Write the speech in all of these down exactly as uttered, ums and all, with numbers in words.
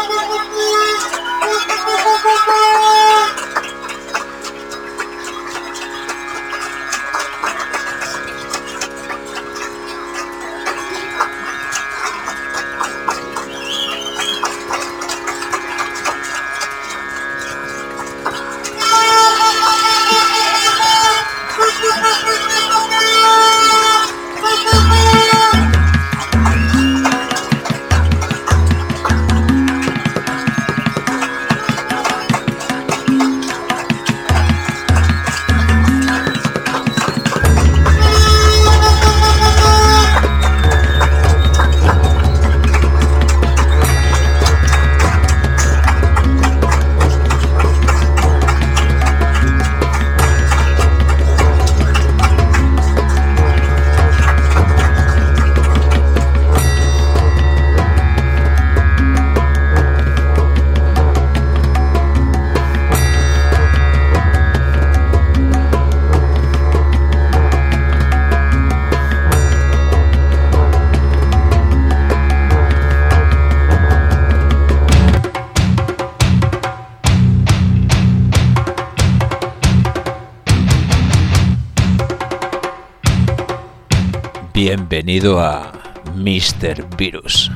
Bienvenido a míster Virus.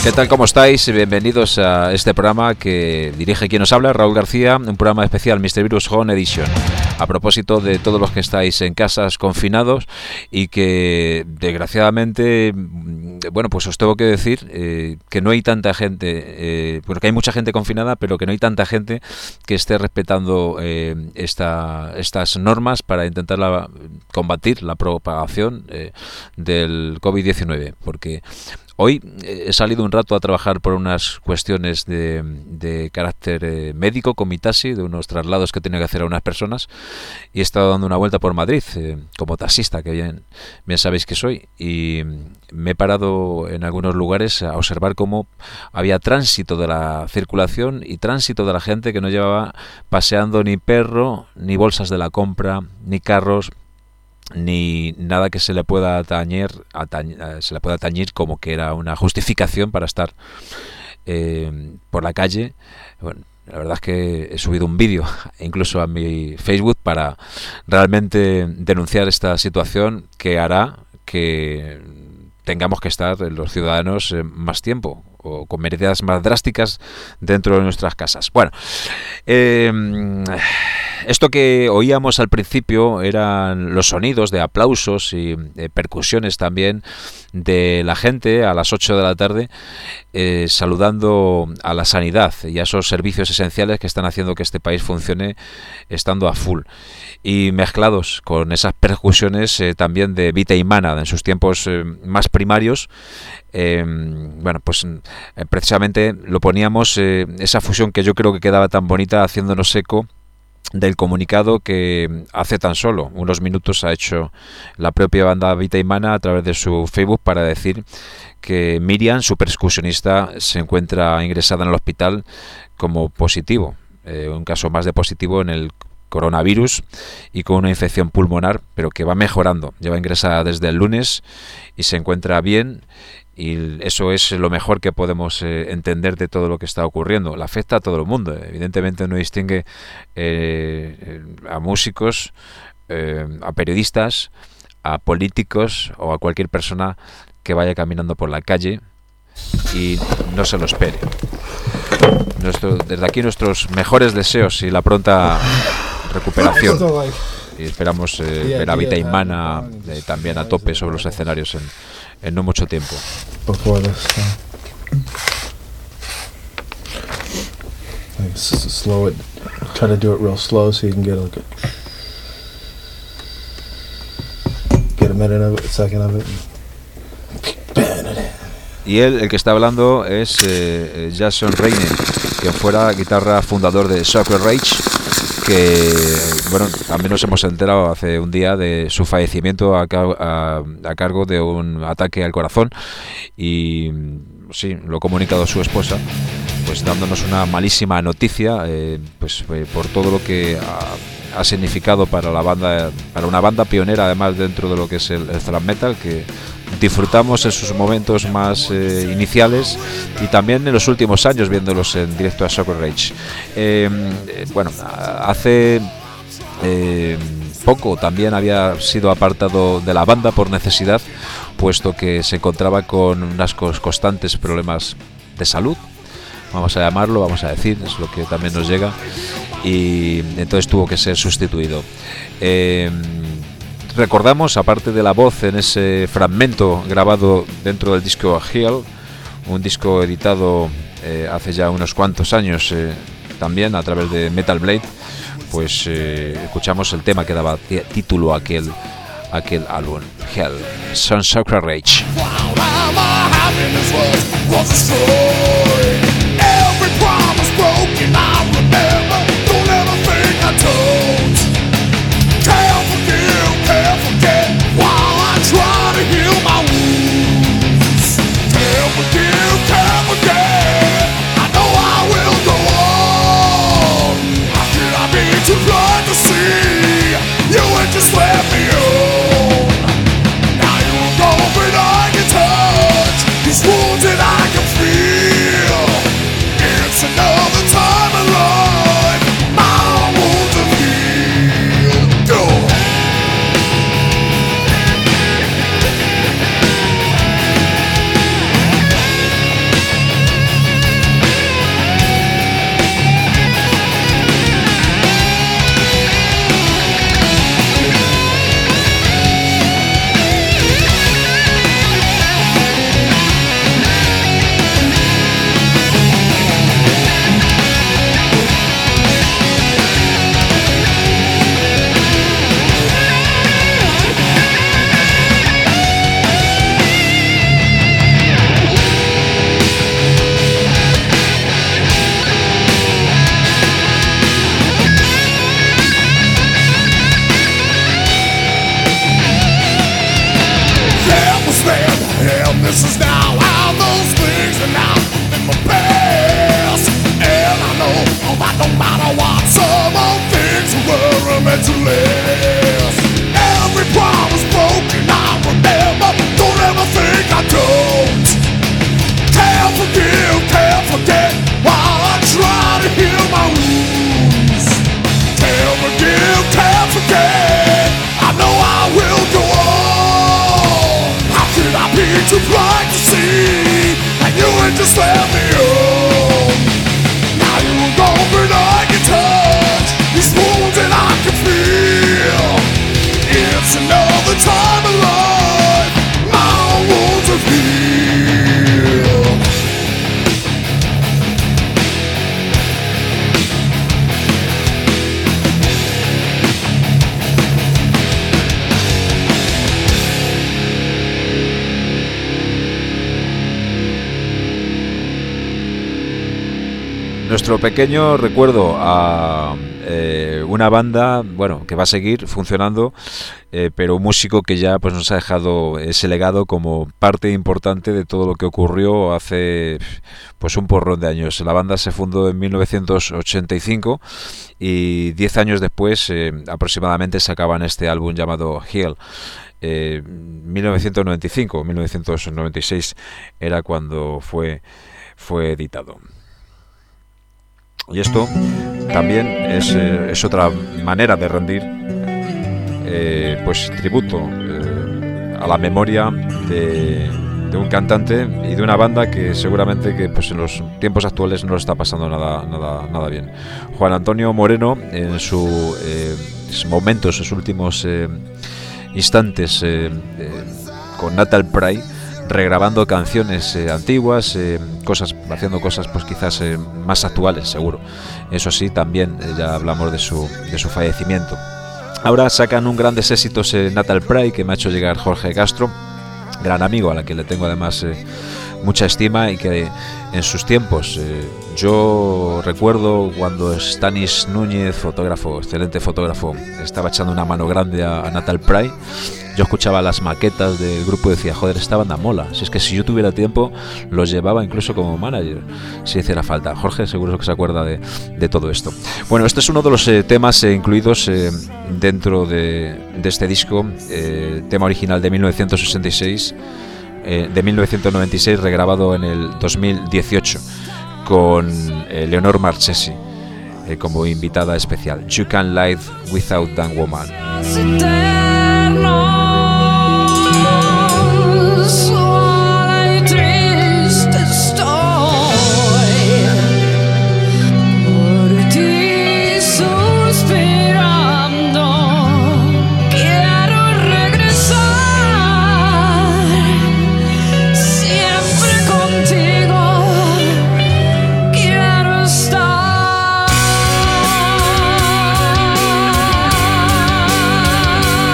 ¿Qué tal? ¿Cómo estáis? Bienvenidos a este programa que dirige quien nos habla, Raúl García, un programa especial míster Virus Home Edition. A propósito de todos los que estáis en casas confinados y que desgraciadamente, bueno, pues os tengo que decir eh, que no hay tanta gente, eh, porque hay mucha gente confinada, pero que no hay tanta gente que esté respetando eh, esta, estas normas para intentar la, combatir la propagación eh, del COVID diecinueve, porque hoy he salido un rato a trabajar por unas cuestiones de, de carácter eh, médico con mi taxi, de unos traslados que tenía que hacer a unas personas, y he estado dando una vuelta por Madrid eh, como taxista, que bien, bien sabéis que soy, y me he parado en algunos lugares a observar cómo había tránsito de la circulación y tránsito de la gente que no llevaba paseando ni perro, ni bolsas de la compra, ni carros, ni nada que se le pueda atañer, atañ, se le pueda tañir como que era una justificación para estar eh, por la calle. Bueno, la verdad es que he subido un vídeo incluso a mi Facebook para realmente denunciar esta situación que hará que tengamos que estar los ciudadanos eh, más tiempo o con medidas más drásticas dentro de nuestras casas. Bueno, eh, esto que oíamos al principio eran los sonidos de aplausos y eh, percusiones también de la gente a las ocho de la tarde eh, saludando a la sanidad y a esos servicios esenciales que están haciendo que este país funcione estando a full, y mezclados con esas percusiones eh, también de Vita y Mana en sus tiempos eh, más primarios. Eh, bueno, pues eh, precisamente lo poníamos, eh, esa fusión que yo creo que quedaba tan bonita, haciéndonos eco del comunicado que hace tan solo unos minutos ha hecho la propia banda Vita y Mana a través de su Facebook para decir que Miriam, su percusionista, se encuentra ingresada en el hospital como positivo, eh, un caso más de positivo en el coronavirus y con una infección pulmonar, pero que va mejorando. Lleva ingresada desde el lunes y se encuentra bien. Y eso es lo mejor que podemos eh, entender de todo lo que está ocurriendo. Le afecta a todo el mundo. Evidentemente no distingue eh, a músicos, eh, a periodistas, a políticos o a cualquier persona que vaya caminando por la calle y no se lo espere. Nuestro, desde aquí nuestros mejores deseos y la pronta recuperación. Y esperamos eh, ver a Vita y Mana eh, también a tope sobre los escenarios en en no mucho tiempo. Before this, so. Like, s- slow it. Try to do it real slow so you can get like a get a minute of it, a second of it. Y él, el que está hablando, es eh, Jason Reine, quien fuera guitarra fundador de Soccer Rage, que bueno, también nos hemos enterado hace un día de su fallecimiento a, a, a cargo de un ataque al corazón, y sí, lo ha comunicado su esposa, pues dándonos una malísima noticia, eh, pues eh, por todo lo que ha, ha significado para la banda, para una banda pionera además dentro de lo que es el, el thrash metal, que disfrutamos en sus momentos más eh, iniciales y también en los últimos años viéndolos en directo a Soccer Rage. Eh, eh, bueno, hace eh, poco también había sido apartado de la banda por necesidad, puesto que se encontraba con unos constantes problemas de salud, vamos a llamarlo, vamos a decir, es lo que también nos llega, y entonces tuvo que ser sustituido. Eh, Recordamos, aparte de la voz en ese fragmento grabado dentro del disco Hell, un disco editado eh, hace ya unos cuantos años eh, también a través de Metal Blade, pues eh, escuchamos el tema que daba t- título a aquel, a aquel álbum, Hell, Son Soccer Rage. Just let me on. Now you're gone, but I can touch these wounds that I can feel. No matter what, some old things were meant to last. Every promise broken, I remember. Don't ever think I don't. Can't forgive, can't forget, while I try to heal my wounds. Can't forgive, can't forget, I know I will go on. How could I be too blind to see, and you would just let me on? Now you're gone, but I can touch these wounds and I can feel. It's another time alive, my own wounds are healed. Nuestro pequeño recuerdo a eh, una banda, bueno, que va a seguir funcionando, eh, pero un músico que ya pues nos ha dejado ese legado como parte importante de todo lo que ocurrió hace pues un porrón de años. La banda se fundó en mil novecientos ochenta y cinco y diez años después eh, aproximadamente sacaban este álbum llamado Heal. Eh, mil novecientos noventa y cinco, mil novecientos noventa y seis era cuando fue, fue editado. Y esto también es, eh, es otra manera de rendir eh, pues tributo eh, a la memoria de, de un cantante y de una banda que seguramente que pues en los tiempos actuales no le está pasando nada nada nada bien. Juan Antonio Moreno, en sus eh, momentos, sus últimos eh, instantes eh, eh, con Natal Pride, regrabando canciones eh, antiguas, eh, cosas, haciendo cosas pues quizás eh, más actuales, seguro. Eso sí, también eh, ya hablamos de su, de su fallecimiento. Ahora sacan un grandes éxitos en eh, Natal Pride, que me ha hecho llegar Jorge Castro, gran amigo a la que le tengo además eh, mucha estima, y que en sus tiempos eh, yo recuerdo cuando Stanis Núñez, fotógrafo, excelente fotógrafo, estaba echando una mano grande a, a Natal Pride. Yo escuchaba las maquetas del grupo y decía, joder, esta banda mola. Si es que si yo tuviera tiempo, los llevaba incluso como manager, si hiciera falta. Jorge seguro que se acuerda de, de todo esto. Bueno, este es uno de los eh, temas eh, incluidos eh, dentro de, de este disco, eh, tema original de mil novecientos sesenta y seis, eh, de mil novecientos noventa y seis, regrabado en el dos mil dieciocho, con eh, Leonor Marchesi eh, como invitada especial. You Can't Live Without That Woman. Estar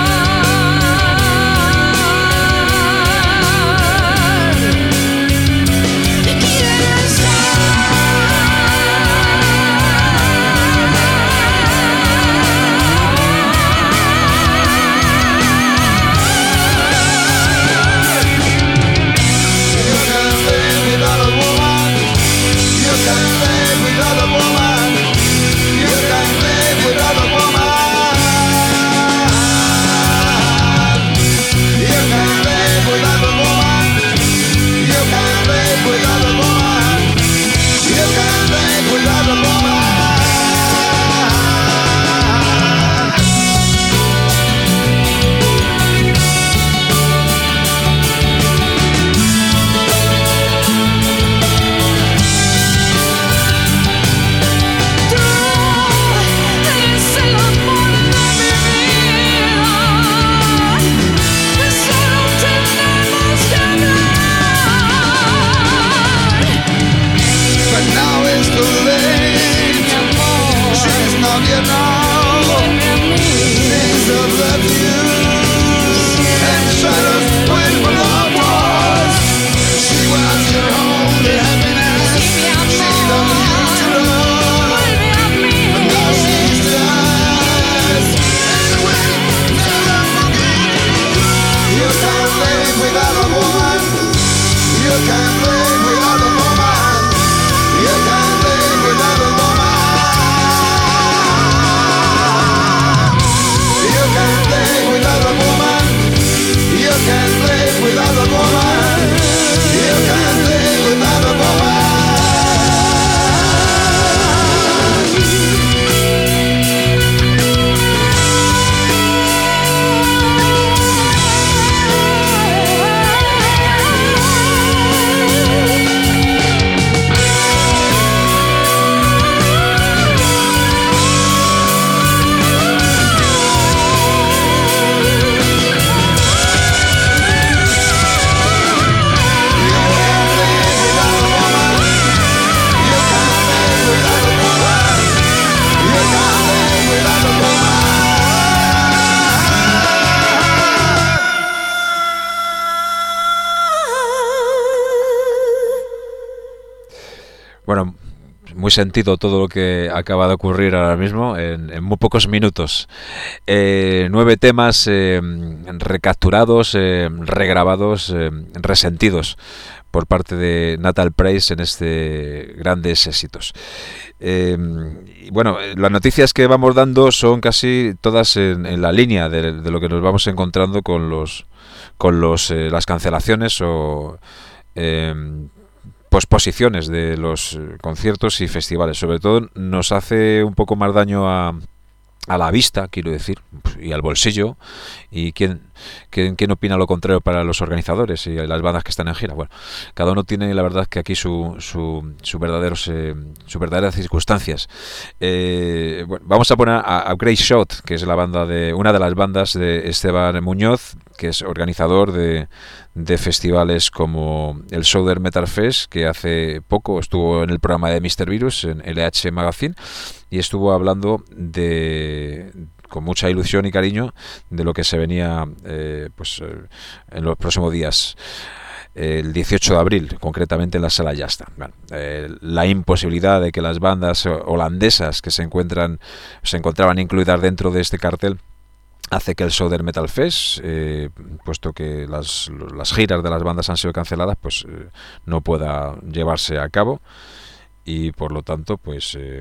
muy sentido todo lo que acaba de ocurrir ahora mismo en, en muy pocos minutos. Eh, nueve temas eh, recapturados, eh, regrabados, eh, resentidos por parte de Natal Praise en este grandes éxitos. Eh, y bueno, las noticias que vamos dando son casi todas en, en la línea de, de lo que nos vamos encontrando con los con los eh, las cancelaciones o eh, posposiciones de los conciertos y festivales. Sobre todo nos hace un poco más daño a a la vista, quiero decir, y al bolsillo. ¿Y quién, quién, quién opina lo contrario para los organizadores y las bandas que están en gira? Bueno, cada uno tiene, la verdad, que aquí su, su, su verdaderos, eh, sus verdaderas circunstancias. Eh, bueno, vamos a poner a, a Great Shot, que es la banda de una de las bandas de Esteban Muñoz, que es organizador de, de festivales como el Southern Metal Fest, que hace poco estuvo en el programa de míster Virus en L H Magazine y estuvo hablando de, con mucha ilusión y cariño, de lo que se venía eh, pues eh, en los próximos días. El dieciocho de abril, concretamente en la Sala Yasta. Bueno, eh, la imposibilidad de que las bandas holandesas que se encuentran se encontraban incluidas dentro de este cartel hace que el Southern Metal Fest, eh, puesto que las, las giras de las bandas han sido canceladas, pues eh, no pueda llevarse a cabo. Y por lo tanto, pues, eh,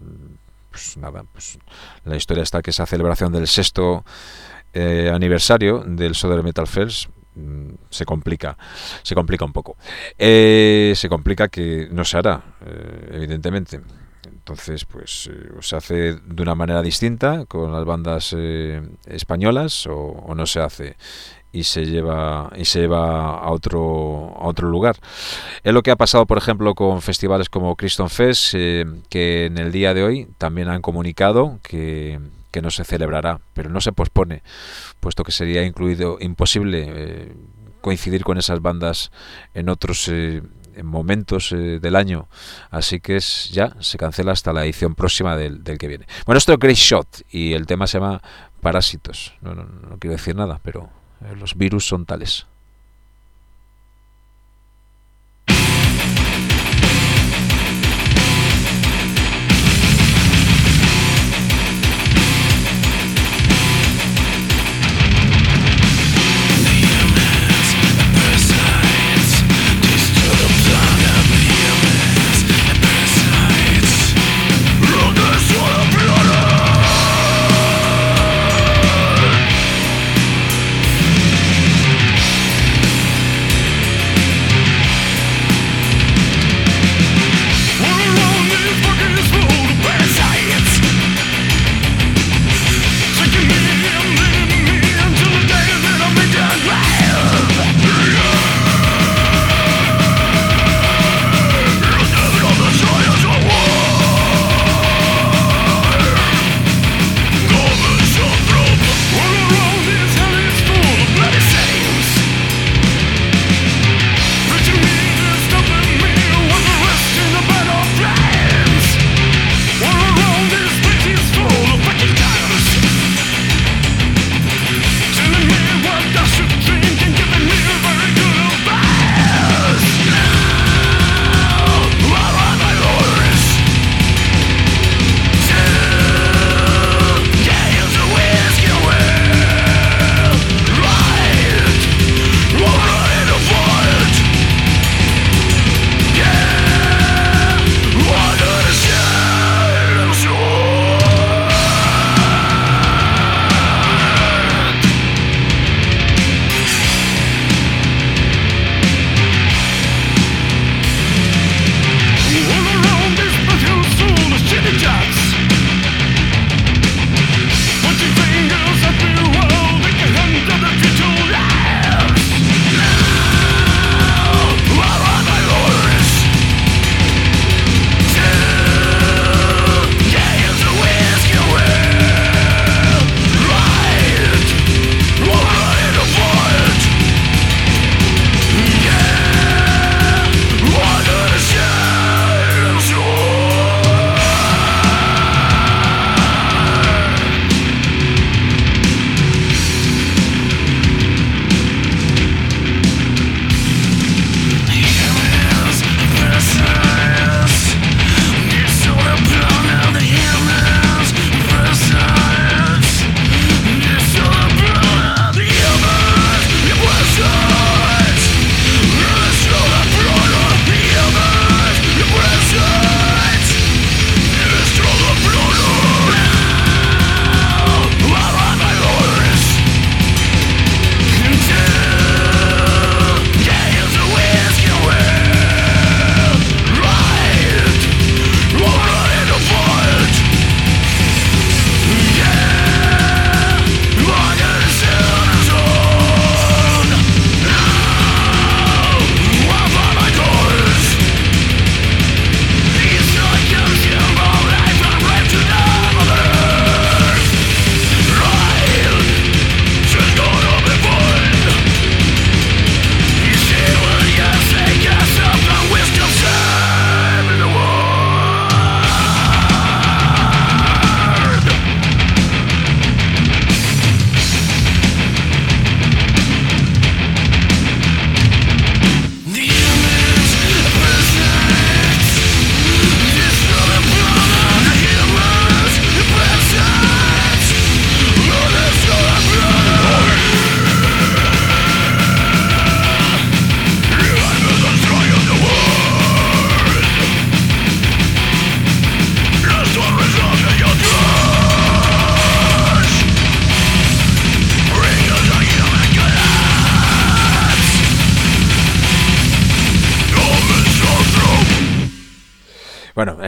pues nada, pues la historia está que esa celebración del sexto eh, aniversario del Southern Metal Fest mm, se complica, se complica un poco. Eh, se complica que no se hará, eh, evidentemente. Entonces, pues eh, se hace de una manera distinta con las bandas eh, españolas o, o no se hace. Y se lleva y se lleva a otro a otro lugar. Es lo que ha pasado, por ejemplo, con festivales como Criston Fest, eh, que en el día de hoy también han comunicado que, que no se celebrará, pero no se pospone, puesto que sería incluido imposible eh, coincidir con esas bandas en otros eh, en momentos eh, del año, así que es, ya se cancela hasta la edición próxima del, del que viene. Bueno, esto es Great Shot y el tema se llama Parásitos. No, no, no quiero decir nada, pero los virus son tales. Look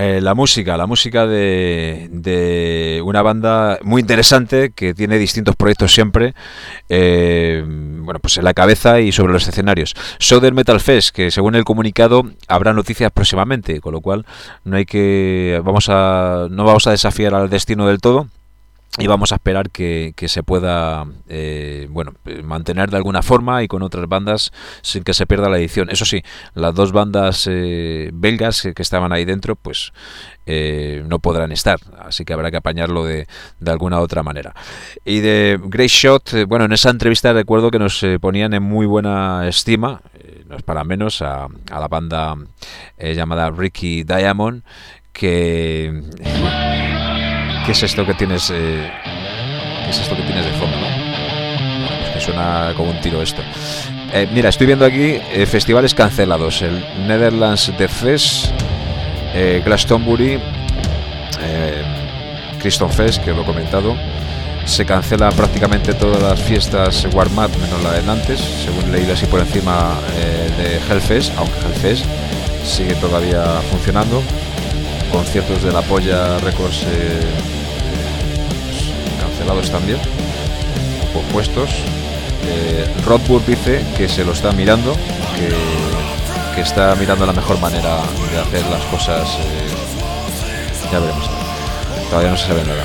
eh, la música, la música de, de una banda muy interesante que tiene distintos proyectos siempre, eh, bueno, pues en la cabeza y sobre los escenarios. Southern Metal Fest, que según el comunicado habrá noticias próximamente, con lo cual no hay que, vamos a, no vamos a desafiar al destino del todo. Y vamos a esperar que, que se pueda eh, bueno, mantener de alguna forma y con otras bandas sin que se pierda la edición. Eso sí, las dos bandas eh, belgas que, que estaban ahí dentro, pues eh, no podrán estar, así que habrá que apañarlo de, de alguna otra manera. Y de Great Shot, eh, bueno, en esa entrevista recuerdo que nos eh, ponían en muy buena estima, eh, no es para menos, a, a la banda eh, llamada Ricky Diamond, que... ¿Qué es esto que tienes? Eh, ¿Qué es esto que tienes de fondo, no? Bueno, pues que suena como un tiro esto. Eh, mira, estoy viendo aquí eh, festivales cancelados: el Netherlands Death Fest, eh, Glastonbury, eh, Criston Fest, que lo he comentado. Se cancela prácticamente todas las fiestas Warm Up menos la de Nantes, según he leído así por encima eh, de Hellfest, aunque Hellfest sigue todavía funcionando. Conciertos de la Polla Records eh, cancelados también, pospuestos. eh, Rodburg dice que se lo está mirando, que, que está mirando la mejor manera de hacer las cosas. eh, ya veremos, todavía no se sabe nada.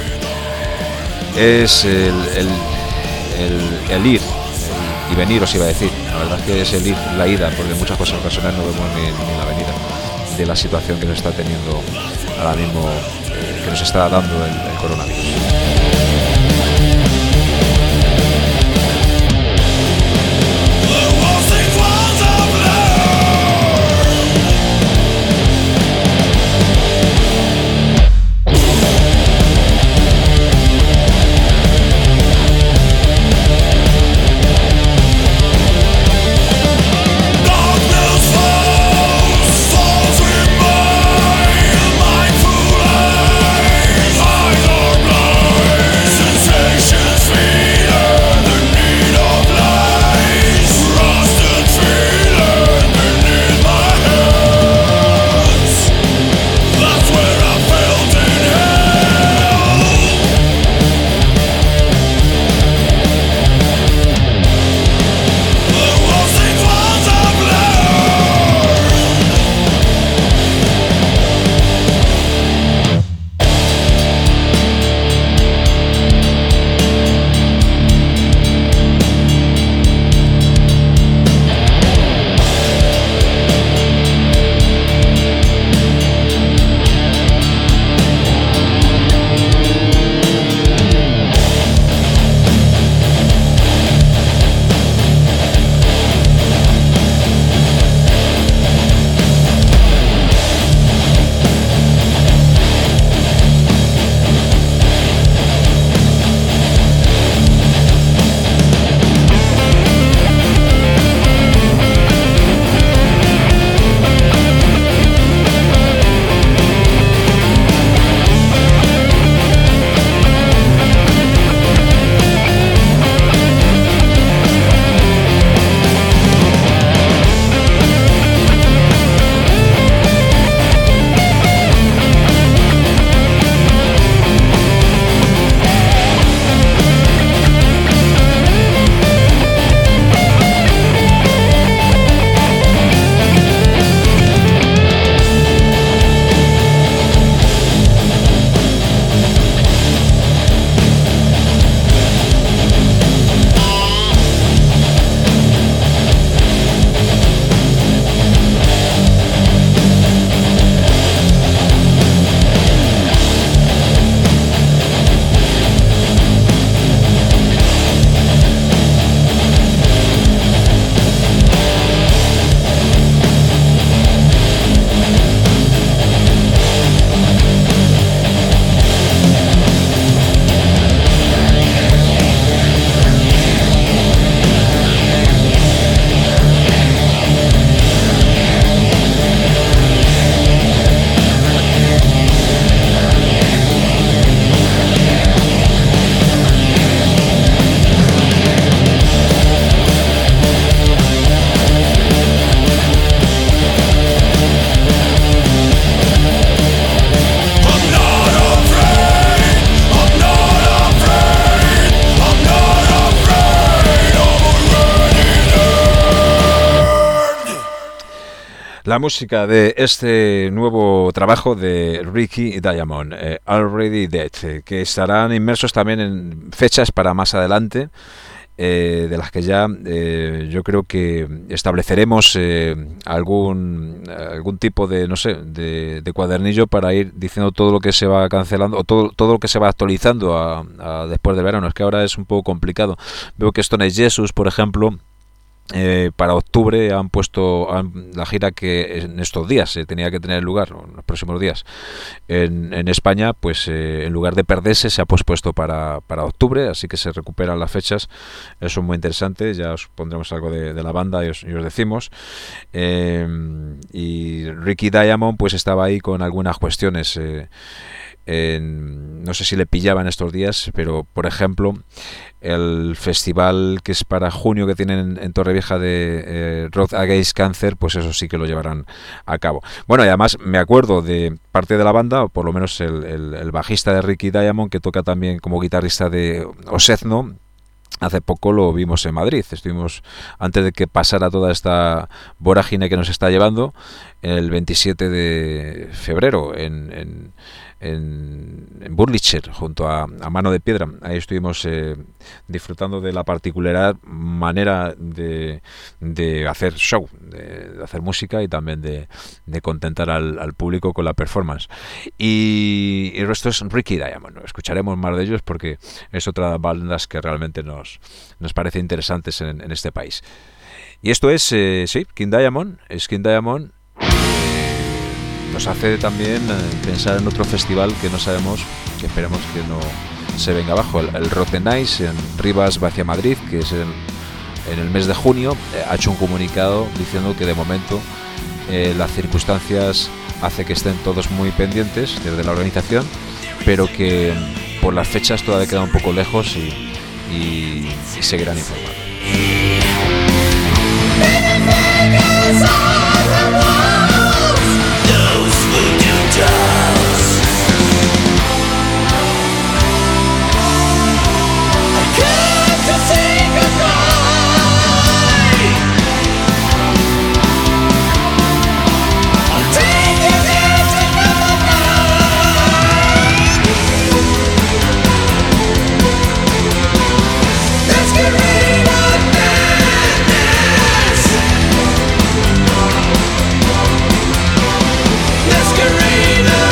Es el, el, el, el ir el, y venir, os iba a decir, la verdad es que es el ir, la ida, porque en muchas cosas ocasionales no vemos ni, ni la venida de la situación que nos está teniendo ahora mismo, eh, que nos está dando el, el coronavirus. Eyes are blind. La música de este nuevo trabajo de Ricky Diamond, eh, Already Dead, eh, que estarán inmersos también en fechas para más adelante, eh, de las que ya eh, yo creo que estableceremos eh, algún algún tipo de, no sé, de, de cuadernillo para ir diciendo todo lo que se va cancelando o todo, todo lo que se va actualizando a, a después del verano. Es que ahora es un poco complicado. Veo que Stone Jesus, por ejemplo, Eh, para octubre han puesto han, la gira que en estos días se eh, tenía que tener lugar, en los próximos días en, en España, pues eh, en lugar de perderse se ha pospuesto para, para octubre, así que se recuperan las fechas. Eso es muy interesante. Ya os pondremos algo de, de la banda y os, y os decimos. Eh, y Ricky Diamond pues estaba ahí con algunas cuestiones. Eh, En, no sé si le pillaban estos días, pero por ejemplo el festival que es para junio que tienen en, en Torrevieja de eh, Road Against Cancer, pues eso sí que lo llevarán a cabo. Bueno, y además me acuerdo de parte de la banda, o por lo menos el, el, el bajista de Ricky Diamond, que toca también como guitarrista de Osezno. Hace poco lo vimos en Madrid. Estuvimos, antes de que pasara toda esta vorágine que nos está llevando, el veintisiete de febrero en, en, en, en Burlicher, junto a, a Mano de Piedra. Ahí estuvimos eh, disfrutando de la particular manera de, de hacer show, de, de hacer música y también de, de contentar al, al público con la performance. Y, y el resto es Ricky Diamond. Escucharemos más de ellos porque es otra de las bandas que realmente nos, nos parece interesantes en, en este país. Y esto es, eh, sí, King Diamond, es King Diamond. Nos hace también pensar en otro festival que no sabemos, que esperemos que no se venga abajo, el, el Rock the Nice en Rivas hacia Madrid, que es en, en el mes de junio. Eh, ha hecho un comunicado diciendo que de momento eh, las circunstancias hace que estén todos muy pendientes desde la organización, pero que por las fechas todavía queda un poco lejos y, y, y seguirán informando. Let's get rid of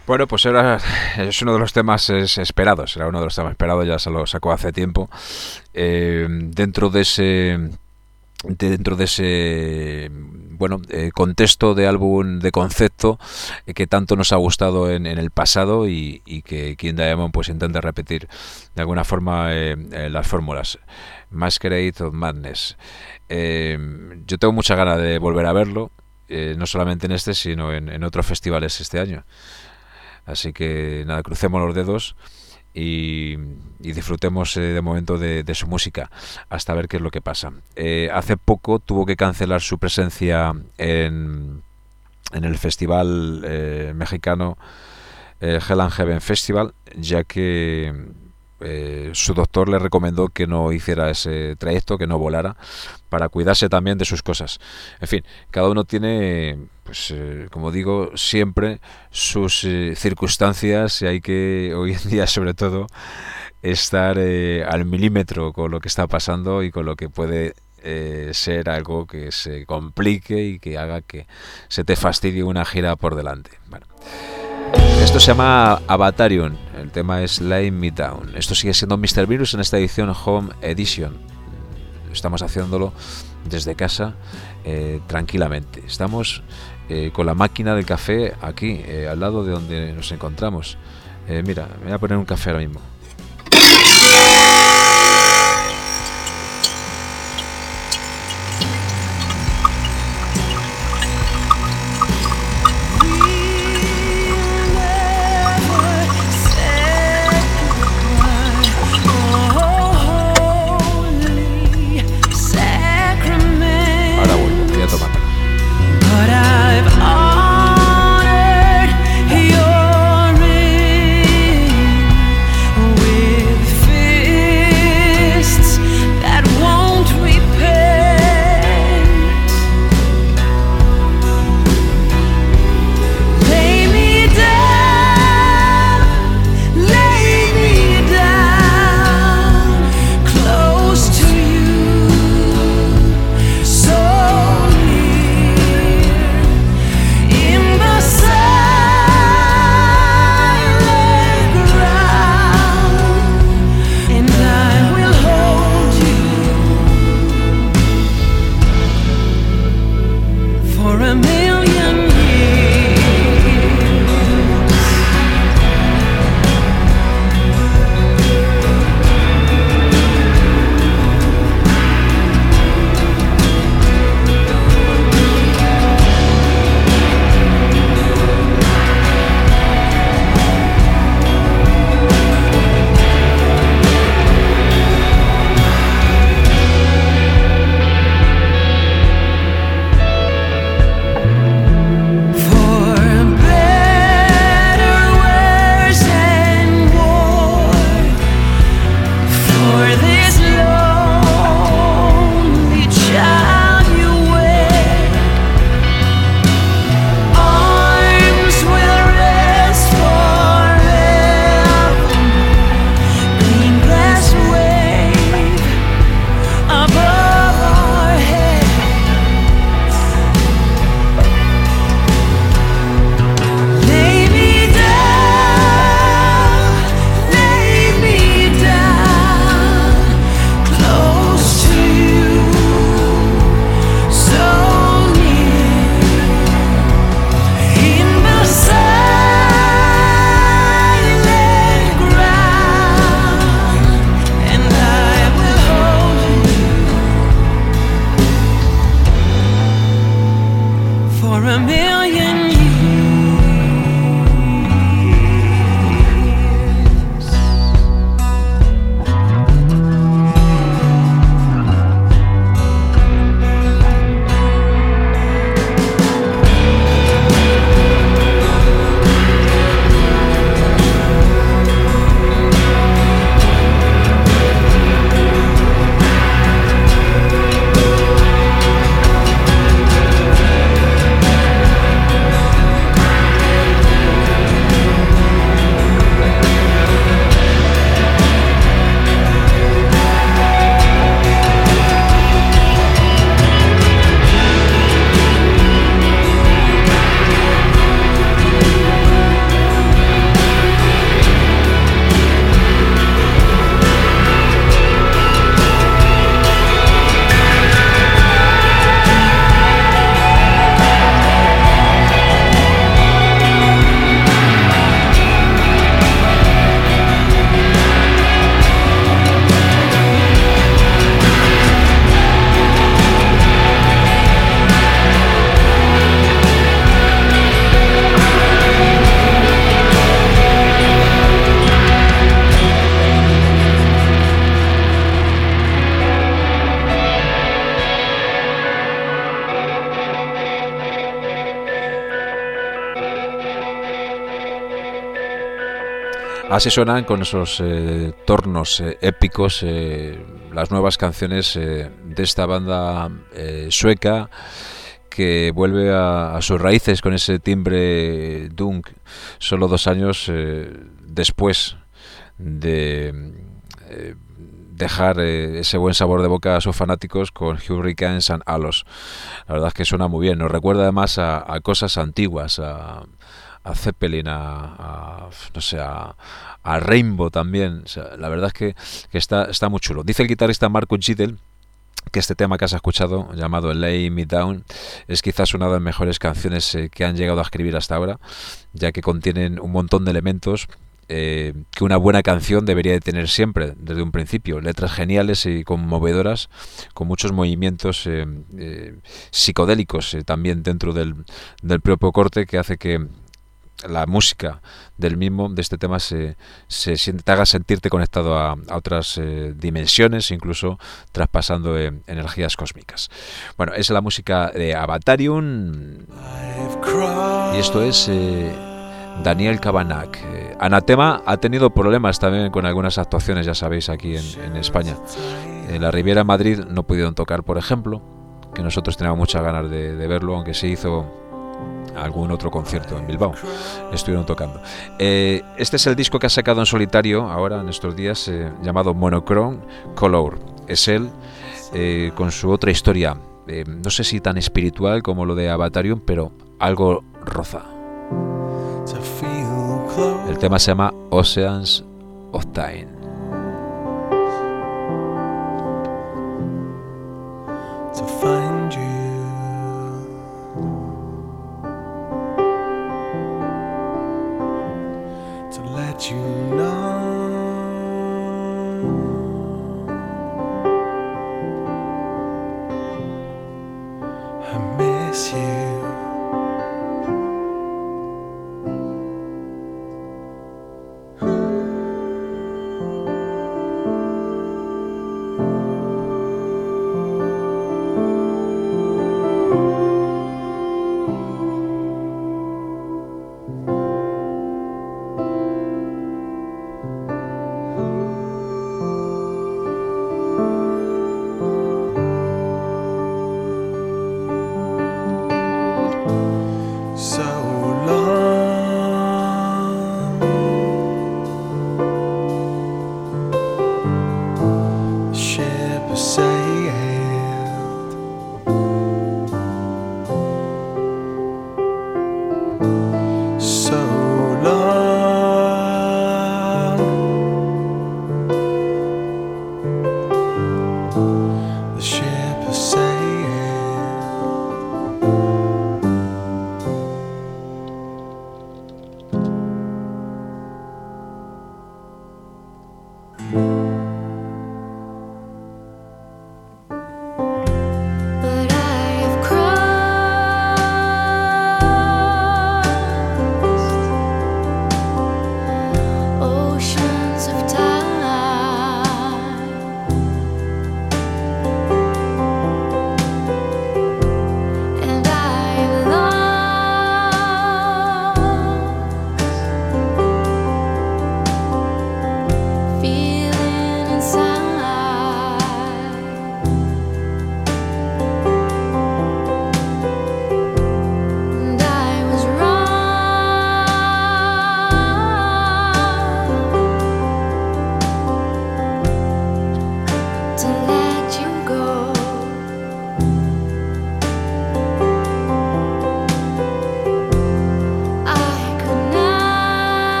Bueno, pues era, es uno de los temas esperados, era uno de los temas esperados, ya se lo sacó hace tiempo. Eh, dentro de ese... dentro de ese bueno eh, contexto de álbum de concepto eh, que tanto nos ha gustado en, en el pasado y, y que King Diamond pues intenta repetir de alguna forma eh, eh, las fórmulas. Masquerade of Madness. Eh, yo tengo mucha ganas de volver a verlo, eh, no solamente en este sino en, en otros festivales este año. Así que nada, crucemos los dedos y, y disfrutemos eh, de momento de, de su música hasta ver qué es lo que pasa. Eh, hace poco tuvo que cancelar su presencia en, en el festival eh, mexicano eh, Hell and Heaven Festival, ya que eh, su doctor le recomendó que no hiciera ese trayecto, que no volara, para cuidarse también de sus cosas. En fin, cada uno tiene, pues eh, como digo, siempre sus eh, circunstancias, y hay que, hoy en día sobre todo, estar eh, al milímetro con lo que está pasando y con lo que puede eh, ser algo que se complique y que haga que se te fastidie una gira por delante. Bueno, esto se llama Avatarium, el tema es Lay Me Down. Esto sigue siendo míster Virus en esta edición Home Edition. Estamos haciéndolo desde casa eh, tranquilamente. Estamos eh, con la máquina del café aquí, eh, al lado de donde nos encontramos. Eh, mira, me voy a poner un café ahora mismo. Feel Así suenan con esos eh, tornos eh, épicos eh, las nuevas canciones eh, de esta banda eh, sueca que vuelve a, a sus raíces con ese timbre dunk solo dos años eh, después de eh, dejar eh, ese buen sabor de boca a sus fanáticos con Hurricanes and Halos. La verdad es que suena muy bien, nos recuerda además a, a cosas antiguas, a a Zeppelin, a, a no sé, a, a Rainbow también. O sea, la verdad es que, que está, está muy chulo. Dice el guitarrista Marco Giddel que este tema que has escuchado, llamado Lay Me Down, es quizás una de las mejores canciones eh, que han llegado a escribir hasta ahora, ya que contienen un montón de elementos eh, que una buena canción debería de tener siempre, desde un principio. Letras geniales y conmovedoras, con muchos movimientos eh, eh, psicodélicos eh, también dentro del, del propio corte, que hace que la música del mismo, de este tema, se, se siente, te haga sentirte conectado a, a otras eh, dimensiones, incluso traspasando eh, energías cósmicas. Bueno, es la música de Avatarium y esto es eh, Daniel Kavanagh. Eh, Anatema ha tenido problemas también con algunas actuaciones, ya sabéis, aquí en, en España. En la Riviera Madrid no pudieron tocar, por ejemplo, que nosotros teníamos muchas ganas de, de verlo, aunque se hizo algún otro concierto en Bilbao, estuvieron tocando. Eh, este es el disco que ha sacado en solitario ahora en estos días, eh, llamado Monochrome Color. Es él eh, con su otra historia, eh, no sé si tan espiritual como lo de Avatarium, pero algo roza. El tema se llama Oceans of Time. To find you, to let you know I miss you.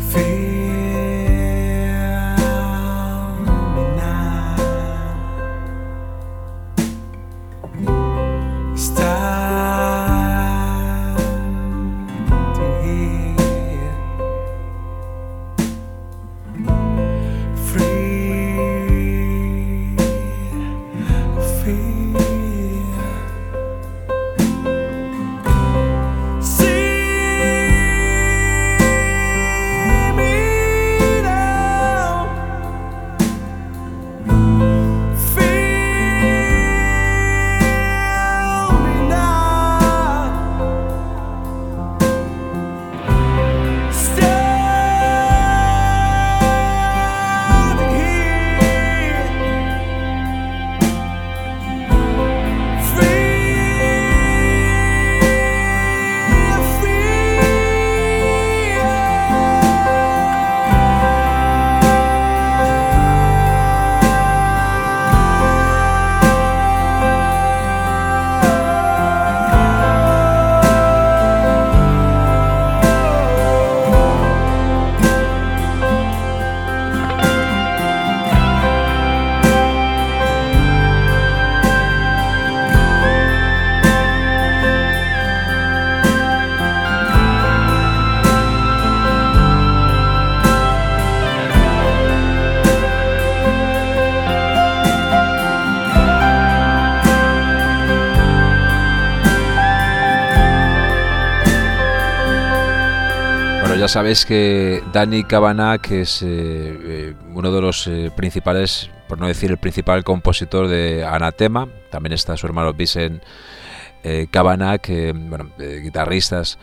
Ya sabéis que Danny Kavanagh, que es eh, eh, uno de los eh, principales, por no decir el principal compositor de Anathema, también está su hermano Vincent eh, Kavanagh, que, bueno, eh, guitarristas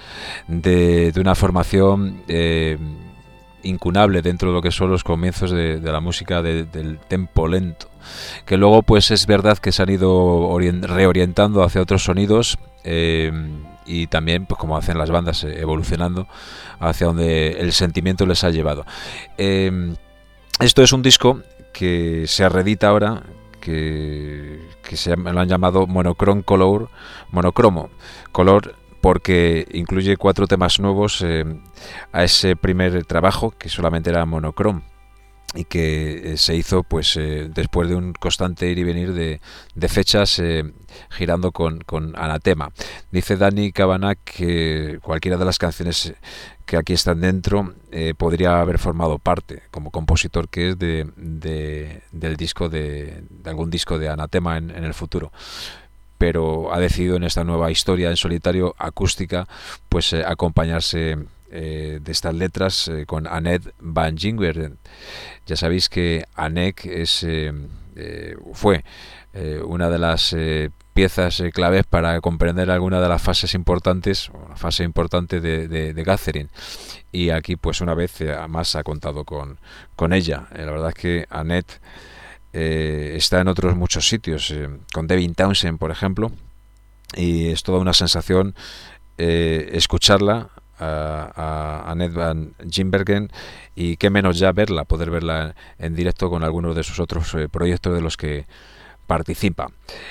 de, de una formación eh, incunable dentro de lo que son los comienzos de, de la música de, del tempo lento, que luego pues es verdad que se han ido orient, reorientando hacia otros sonidos, eh, y también, pues como hacen las bandas, evolucionando hacia donde el sentimiento les ha llevado. Eh, esto es un disco que se reedita ahora, que, que se llama, lo han llamado Monochrome Color, monocromo color, porque incluye cuatro temas nuevos eh, a ese primer trabajo que solamente era monochrome, y que eh, se hizo pues eh, después de un constante ir y venir de, de fechas, eh, girando con, con Anathema. Dice Danny Kavanagh que cualquiera de las canciones que aquí están dentro eh, podría haber formado parte, como compositor que es, de, de del disco de, de algún disco de Anathema en, en el futuro, pero ha decidido en esta nueva historia en solitario acústica pues eh, acompañarse Eh, de estas letras eh, con Annette van Gingeren. Ya sabéis que Annette es, eh, eh, fue eh, una de las eh, piezas eh, claves para comprender alguna de las fases importantes, una fase importante de, de, de Gathering, y aquí pues una vez eh, más ha contado con, con ella. Eh, la verdad es que Annette eh, está en otros muchos sitios, eh, con Devin Townsend por ejemplo, y es toda una sensación eh, escucharla a, a Annette van Gingeren, y qué menos ya verla, poder verla en directo con algunos de sus otros eh, proyectos de los que participa.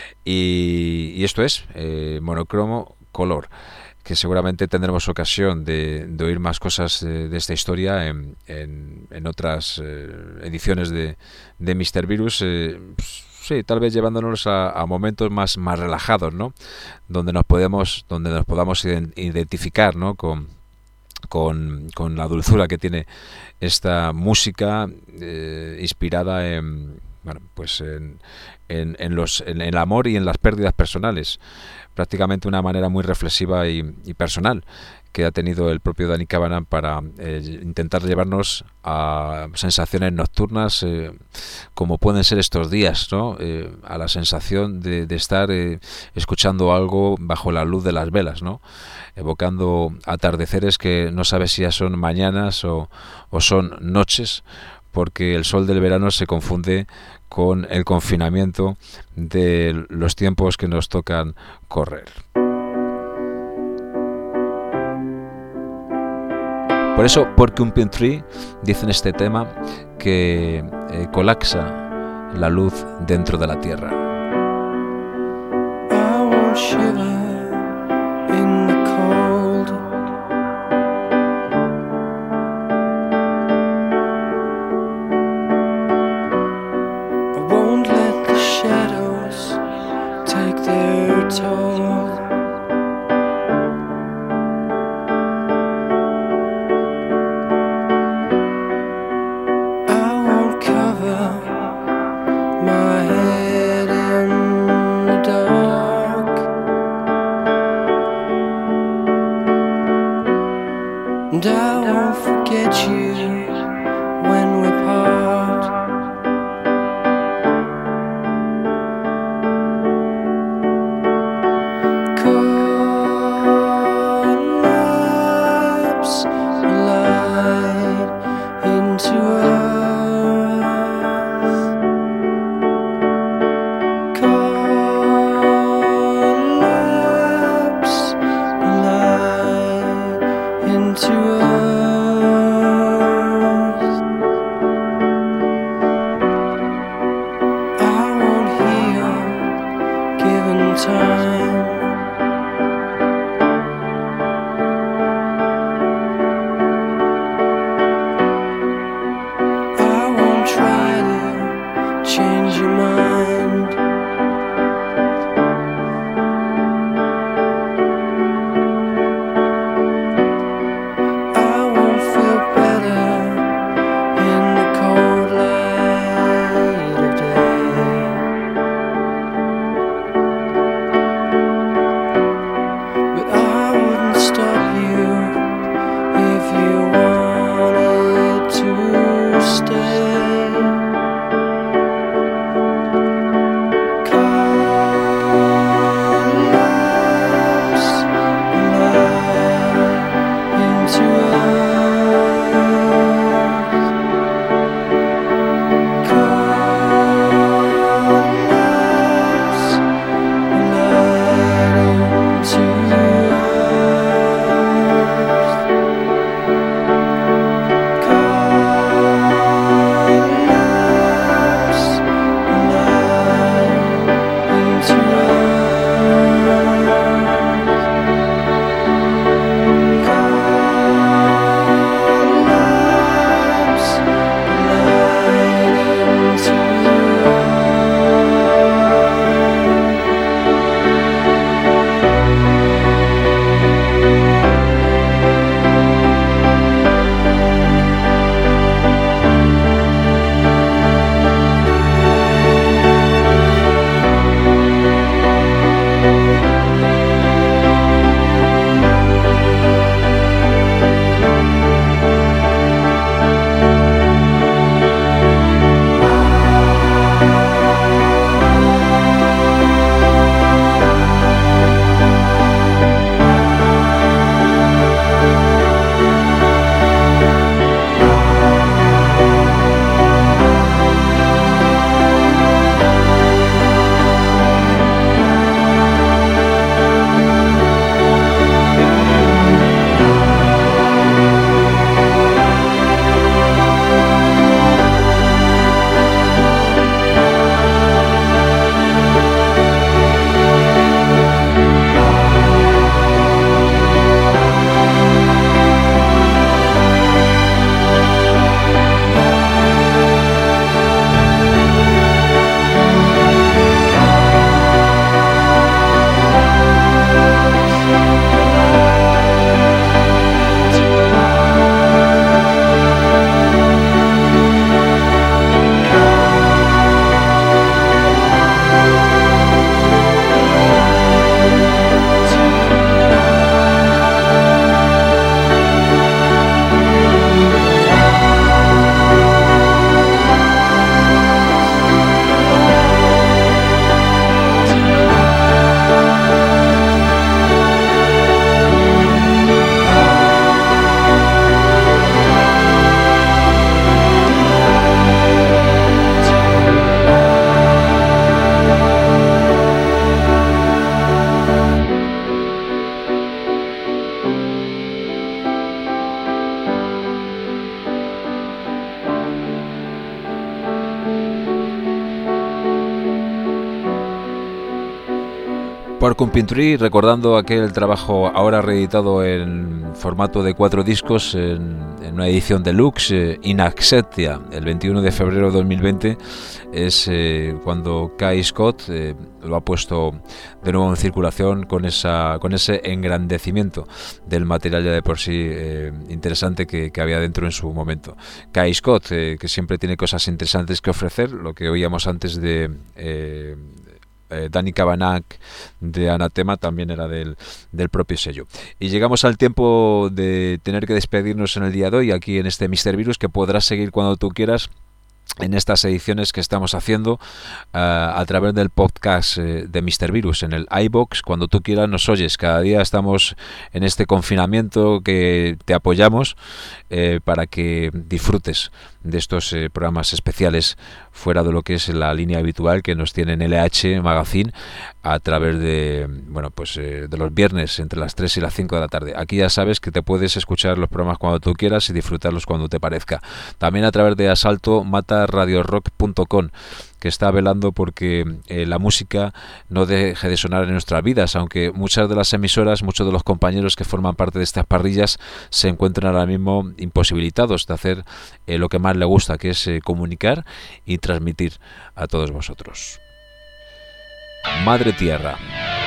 Y, y esto es eh, Monocromo Color, que seguramente tendremos ocasión de, de oír más cosas de, de esta historia en, en, en otras eh, ediciones de, de míster Virus. Eh, sí, tal vez llevándonos a, a momentos más, más relajados, ¿no? Donde nos podemos, donde nos podamos identificar, ¿no? Con, con, con la dulzura que tiene esta música eh, inspirada en, bueno, pues en, en, en los, en el amor y en las pérdidas personales. Prácticamente una manera muy reflexiva y, y personal que ha tenido el propio Danny Kavanagh para eh, intentar llevarnos a sensaciones nocturnas, eh, como pueden ser estos días, ¿no? Eh, a la sensación de, de estar eh, escuchando algo bajo la luz de las velas, ¿no? Evocando atardeceres que no sabes si ya son mañanas o, o son noches, porque el sol del verano se confunde con el confinamiento de los tiempos que nos tocan correr. Por eso Porcupine Tree dice en este tema que eh, colapsa la luz dentro de la tierra. I won't shiver in the cold. Porcupine Pintry, recordando aquel trabajo ahora reeditado en formato de cuatro discos en, en una edición deluxe, eh, In Acceptia, el veintiuno de febrero de dos mil veinte, es eh, cuando Kai Scott eh, lo ha puesto de nuevo en circulación con esa con ese engrandecimiento del material ya de por sí eh, interesante que, que había dentro en su momento. Kai Scott, eh, que siempre tiene cosas interesantes que ofrecer, lo que oíamos antes de... Eh, Eh, Danny Kavanagh de Anathema también era del, del propio sello. Y llegamos al tiempo de tener que despedirnos en el día de hoy aquí en este míster Virus, que podrás seguir cuando tú quieras en estas ediciones que estamos haciendo uh, a través del podcast uh, de míster Virus en el iVoox. Cuando tú quieras nos oyes. Cada día estamos en este confinamiento que te apoyamos eh, para que disfrutes de estos eh, programas especiales fuera de lo que es la línea habitual que nos tiene en L H Magazine a través de bueno pues eh, de los viernes entre las tres y las cinco de la tarde. Aquí ya sabes que te puedes escuchar los programas cuando tú quieras y disfrutarlos cuando te parezca. También a través de Asalto Mata Radio Rock punto com, que está velando porque eh, la música no deje de sonar en nuestras vidas, aunque muchas de las emisoras, muchos de los compañeros que forman parte de estas parrillas se encuentran ahora mismo imposibilitados de hacer eh, lo que más le gusta, que es eh, comunicar y transmitir a todos vosotros. Madre Tierra,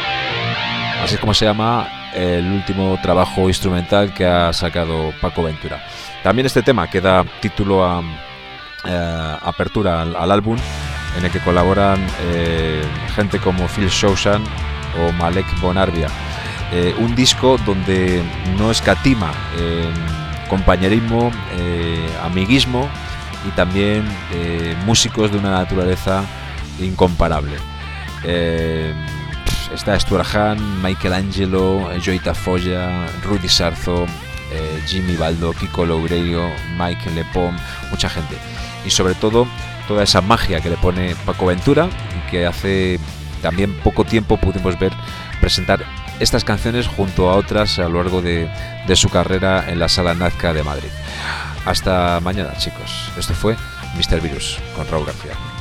así es como se llama el último trabajo instrumental que ha sacado Paco Ventura. También este tema que da título a eh, apertura al, al álbum, en el que colaboran eh, gente como Phil Showsan o Malek Bonarbia. Eh, un disco donde no escatima en compañerismo, eh, amiguismo y también eh, músicos de una naturaleza incomparable. Eh, está Stuart Hahn, Michelangelo, Joey Tafoya, Rudy Sarzo, eh, Jimmy Baldo, Kiko Loureiro, Mike Lepom, mucha gente. Y sobre todo toda esa magia que le pone Paco Ventura y que hace también poco tiempo pudimos ver presentar estas canciones junto a otras a lo largo de, de su carrera en la Sala Nazca de Madrid. Hasta mañana, chicos. Esto fue míster Virus con Raúl García.